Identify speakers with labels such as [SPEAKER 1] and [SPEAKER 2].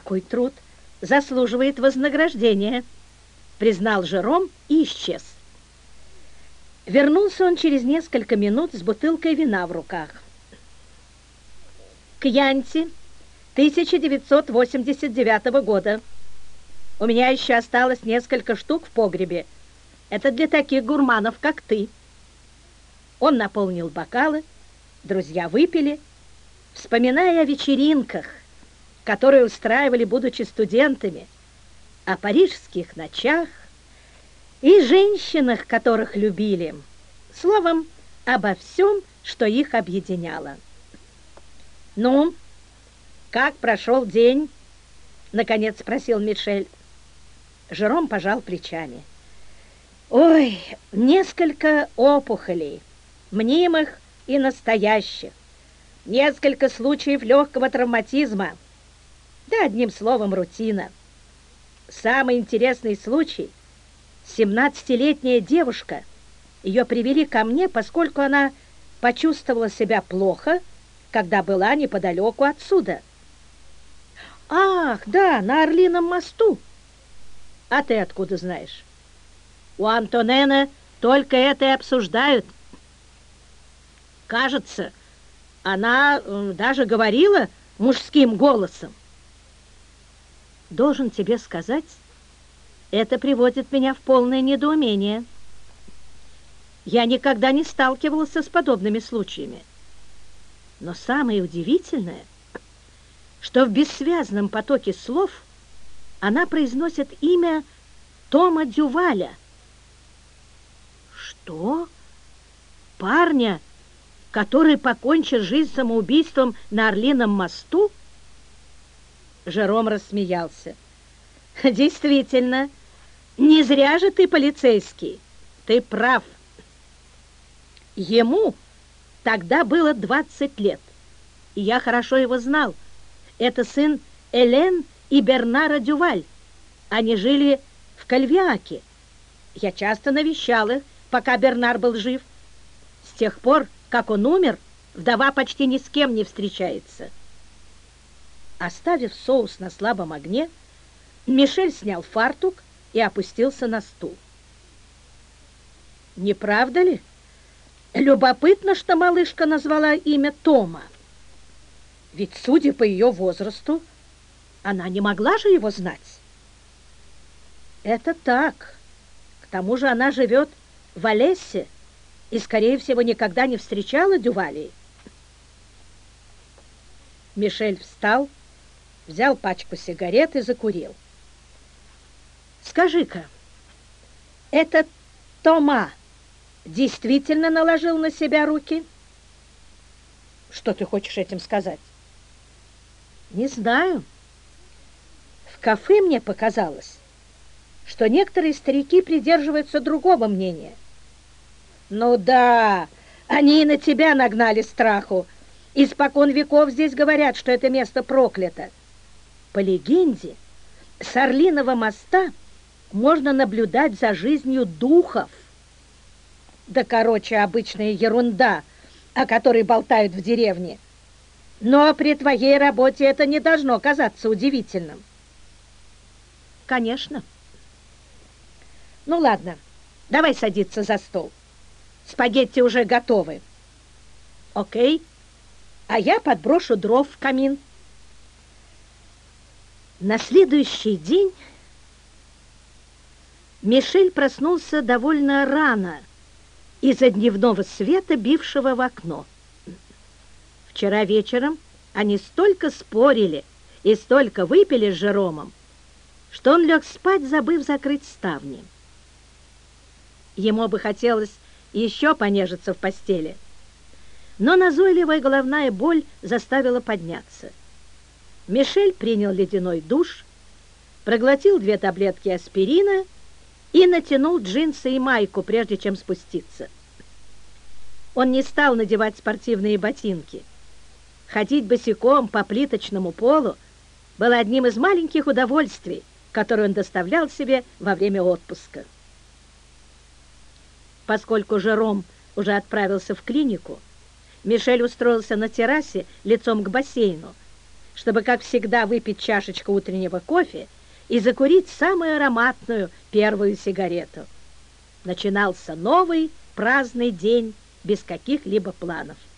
[SPEAKER 1] Такой труд заслуживает вознаграждения, признал Жером и исчез. Вернулся он через несколько минут с бутылкой вина в руках. Кьянти 1989 года. У меня еще осталось несколько штук в погребе. Это для таких гурманов, как ты. Он наполнил бокалы, друзья выпили, вспоминая о вечеринках, которые устраивали, будучи студентами, о парижских ночах и женщинах, которых любили. Словом, обо всем, что их объединяло. «Ну, как прошел день?» — наконец спросил Мишель. Жером пожал плечами. «Ой, несколько опухолей, мнимых и настоящих, несколько случаев легкого травматизма, да, одним словом, рутина. Самый интересный случай — 17-летняя девушка. Ее привели ко мне, поскольку она почувствовала себя плохо, когда была неподалеку отсюда». «Ах, да, на Орлином мосту. А ты откуда знаешь?» «У Антонена только это и обсуждают. Кажется, она даже говорила мужским голосом». «Должен тебе сказать, это приводит меня в полное недоумение. Я никогда не сталкивался с подобными случаями. Но самое удивительное, что в бессвязном потоке слов она произносит имя Тома Дюваля». «Что? Парня, который покончил жизнь самоубийством на Орлином мосту?» Жером рассмеялся. «Действительно, не зря же ты полицейский. Ты прав. Ему тогда было 20 лет, и я хорошо его знал. Это сын Элен и Бернара Дюваль. Они жили в Кальвиаке. Я часто навещал их, пока Бернар был жив. С тех пор, как он умер, вдова почти ни с кем не встречается». Оставив соус на слабом огне, Мишель снял фартук и опустился на стул. «Не правда ли? Любопытно, что малышка назвала имя Тома. Ведь, судя по ее возрасту, она не могла же его знать». «Это так. К тому же она живет в Алессе и, скорее всего, никогда не встречала Дювалей». Мишель встал, взял пачку сигарет и закурил. «Скажи-ка, этот Тома действительно наложил на себя руки?» «Что ты хочешь этим сказать?» «Не знаю. В кафе мне показалось, что некоторые старики придерживаются другого мнения». «Ну да, они и на тебя нагнали страху. Испокон веков здесь говорят, что это место проклято. По легенде, с Орлиного моста можно наблюдать за жизнью духов». «Да, короче, обычная ерунда, о которой болтают в деревне. Но при твоей работе это не должно казаться удивительным». «Конечно». «Ну ладно, давай садиться за стол. Спагетти уже готовы». «Окей, а я подброшу дров в камин». На следующий день Мишель проснулся довольно рано из-за дневного света, бившего в окно. Вчера вечером они столько спорили и столько выпили с Жеромом, что он лег спать, забыв закрыть ставни. Ему бы хотелось еще понежиться в постели, но назойливая головная боль заставила подняться. Мишель принял ледяной душ, проглотил 2 таблетки аспирина и натянул джинсы и майку, прежде чем спуститься. Он не стал надевать спортивные ботинки. Ходить босиком по плиточному полу было одним из маленьких удовольствий, которые он доставлял себе во время отпуска. Поскольку Жером уже отправился в клинику, Мишель устроился на террасе лицом к бассейну чтобы, как всегда, выпить чашечку утреннего кофе и закурить самую ароматную первую сигарету. Начинался новый праздный день без каких-либо планов.